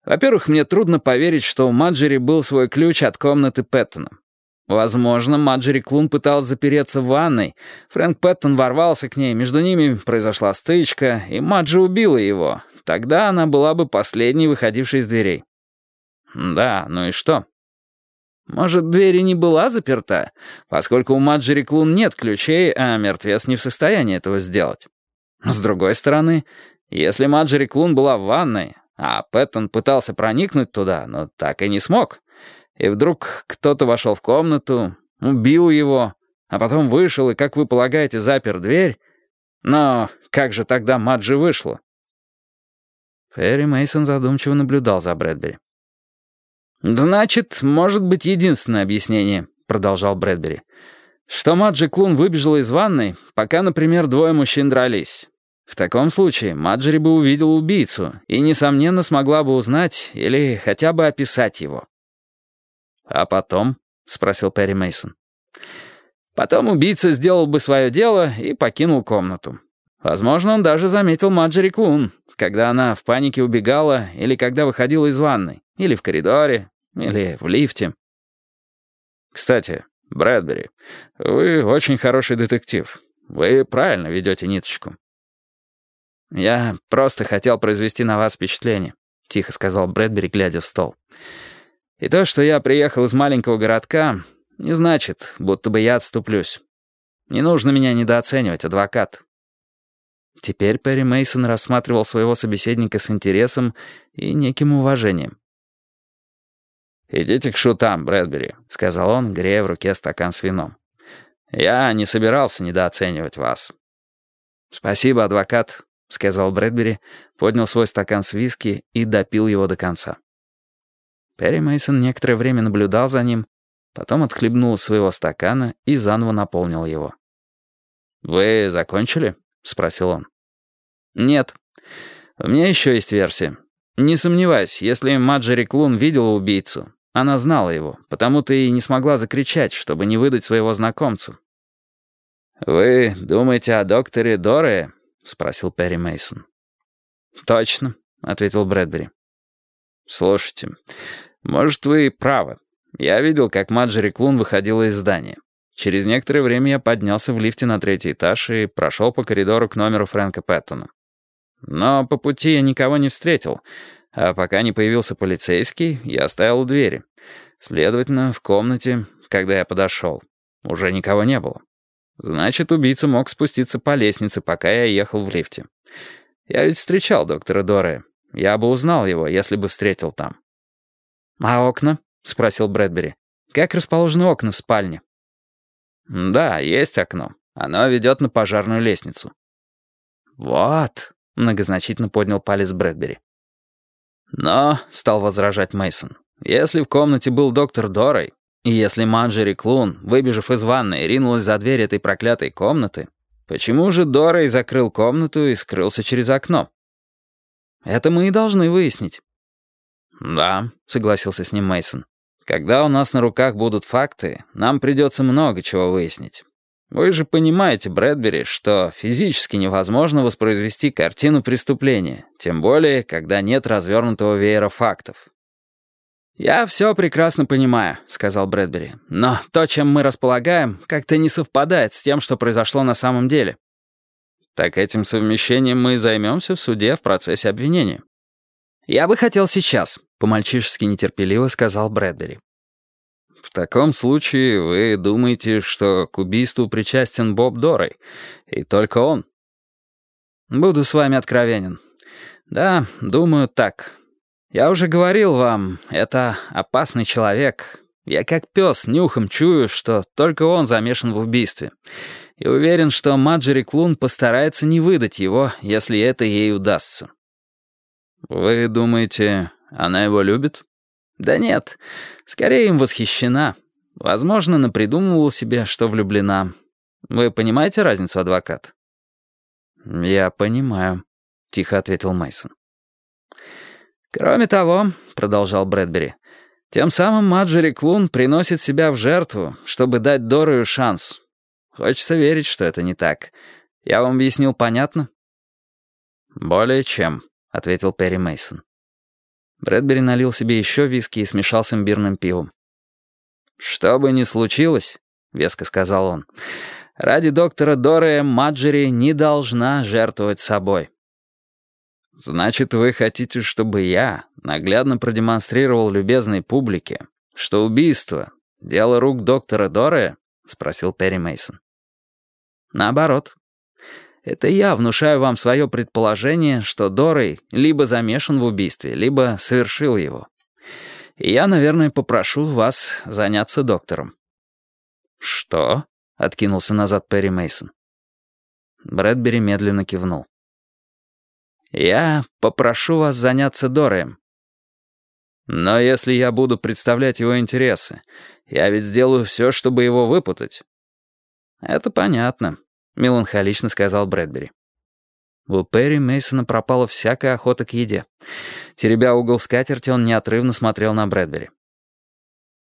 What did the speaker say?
Во-первых, мне трудно поверить, что у Марджери был свой ключ от комнаты Пэттона. Возможно, Марджери Клун пыталась запереться в ванной. Фрэнк Пэттон ворвался к ней, между ними произошла стычка, и Марджи убила его. Тогда она была бы последней, выходившей из дверей. Да, ну и что? Может, дверь и не была заперта, поскольку у Марджери Клун нет ключей, а мертвец не в состоянии этого сделать. С другой стороны, если Марджери Клун была в ванной, а Пэттон пытался проникнуть туда, но так и не смог, и вдруг кто-то вошел в комнату, убил его, а потом вышел и, как вы полагаете, запер дверь, но как же тогда Марджи вышла? Перри Мейсон задумчиво наблюдал за Брэдбери. «Значит, может быть единственное объяснение», — продолжал Брэдбери, «что Марджи Клун выбежала из ванной, пока, например, двое мужчин дрались. В таком случае Марджери бы увидела убийцу и, несомненно, смогла бы узнать или хотя бы описать его». «А потом?» — спросил Перри Мейсон. «Потом убийца сделал бы свое дело и покинул комнату. Возможно, он даже заметил Марджери Клун, когда она в панике убегала или когда выходила из ванной, или в коридоре, или в лифте». «Кстати, Брэдбери, вы очень хороший детектив. Вы правильно ведете ниточку». «Я просто хотел произвести на вас впечатление», — тихо сказал Брэдбери, глядя в стол. «И то, что я приехал из маленького городка, не значит, будто бы я отступлюсь. Не нужно меня недооценивать, адвокат». Теперь Перри Мейсон рассматривал своего собеседника с интересом и неким уважением. «Идите к шутам, Брэдбери», — сказал он, грея в руке стакан с вином. «Я не собирался недооценивать вас». «Спасибо, адвокат», — сказал Брэдбери, поднял свой стакан с виски и допил его до конца. Перри Мейсон некоторое время наблюдал за ним, потом отхлебнул из своего стакана и заново наполнил его. «Вы закончили?» — спросил он. «Нет. У меня еще есть версия. Не сомневаюсь, если Марджери Клун видела убийцу, она знала его, потому-то и не смогла закричать, чтобы не выдать своего знакомца». «Вы думаете о докторе Дорее?» — спросил Перри Мейсон. «Точно», — ответил Брэдбери. «Слушайте, может, вы и правы. Я видел, как Марджери Клун выходила из здания. Через некоторое время я поднялся в лифте на 3-й этаж и прошел по коридору к номеру Фрэнка Пэттона. Но по пути я никого не встретил, а пока не появился полицейский, я стоял у двери. Следовательно, в комнате, когда я подошел, уже никого не было. Значит, убийца мог спуститься по лестнице, пока я ехал в лифте. Я ведь встречал доктора Дорее. Я бы узнал его, если бы встретил там». «А окна?» — спросил Брэдбери. «Как расположены окна в спальне?» «Да, есть окно. Оно ведет на пожарную лестницу». «Вот», — многозначительно поднял палец Брэдбери. «Но», — стал возражать Мейсон, «если в комнате был доктор Дорей, и если Марджери Клун, выбежав из ванной, ринулась за дверь этой проклятой комнаты, почему же Дорей закрыл комнату и скрылся через окно?» «Это мы и должны выяснить». «Да», — согласился с ним Мейсон. «Когда у нас на руках будут факты, нам придется много чего выяснить. Вы же понимаете, Брэдбери, что физически невозможно воспроизвести картину преступления, тем более, когда нет развернутого веера фактов». «Я все прекрасно понимаю», — сказал Брэдбери. «Но то, чем мы располагаем, как-то не совпадает с тем, что произошло на самом деле». «Так этим совмещением мы и займемся в суде в процессе обвинения». «Я бы хотел сейчас», — по-мальчишески нетерпеливо сказал Брэдбери. «В таком случае вы думаете, что к убийству причастен Боб Дорей, и только он?» «Буду с вами откровенен. Да, думаю, так. Я уже говорил вам, это опасный человек. Я как пес нюхом чую, что только он замешан в убийстве. И уверен, что Марджери Клун постарается не выдать его, если это ей удастся». «Вы думаете, она его любит?» «Да нет, скорее им восхищена. Возможно, напридумывала себе, что влюблена. Вы понимаете разницу, адвокат?» «Я понимаю», — тихо ответил Мейсон. «Кроме того», — продолжал Брэдбери, «тем самым Марджери Клун приносит себя в жертву, чтобы дать Дорою шанс. Хочется верить, что это не так. Я вам объяснил понятно?» «Более чем», — ответил Перри Мейсон. Брэдбери налил себе еще виски и смешал с имбирным пивом. «Что бы ни случилось, — веско сказал он, — ради доктора Дорея Маджери не должна жертвовать собой. Значит, вы хотите, чтобы я наглядно продемонстрировал любезной публике, что убийство — дело рук доктора Дорея?» — спросил Перри Мейсон. «Наоборот. Это я внушаю вам свое предположение, что Дорей либо замешан в убийстве, либо совершил его. И я, наверное, попрошу вас заняться доктором». «Что?» — откинулся назад Перри Мейсон. Брэдбери медленно кивнул. «Я попрошу вас заняться Дореем. Но если я буду представлять его интересы, я ведь сделаю все, чтобы его выпутать». «Это понятно», — меланхолично сказал Брэдбери. У Перри Мейсона пропала всякая охота к еде. Теребя угол скатерти, он неотрывно смотрел на Брэдбери.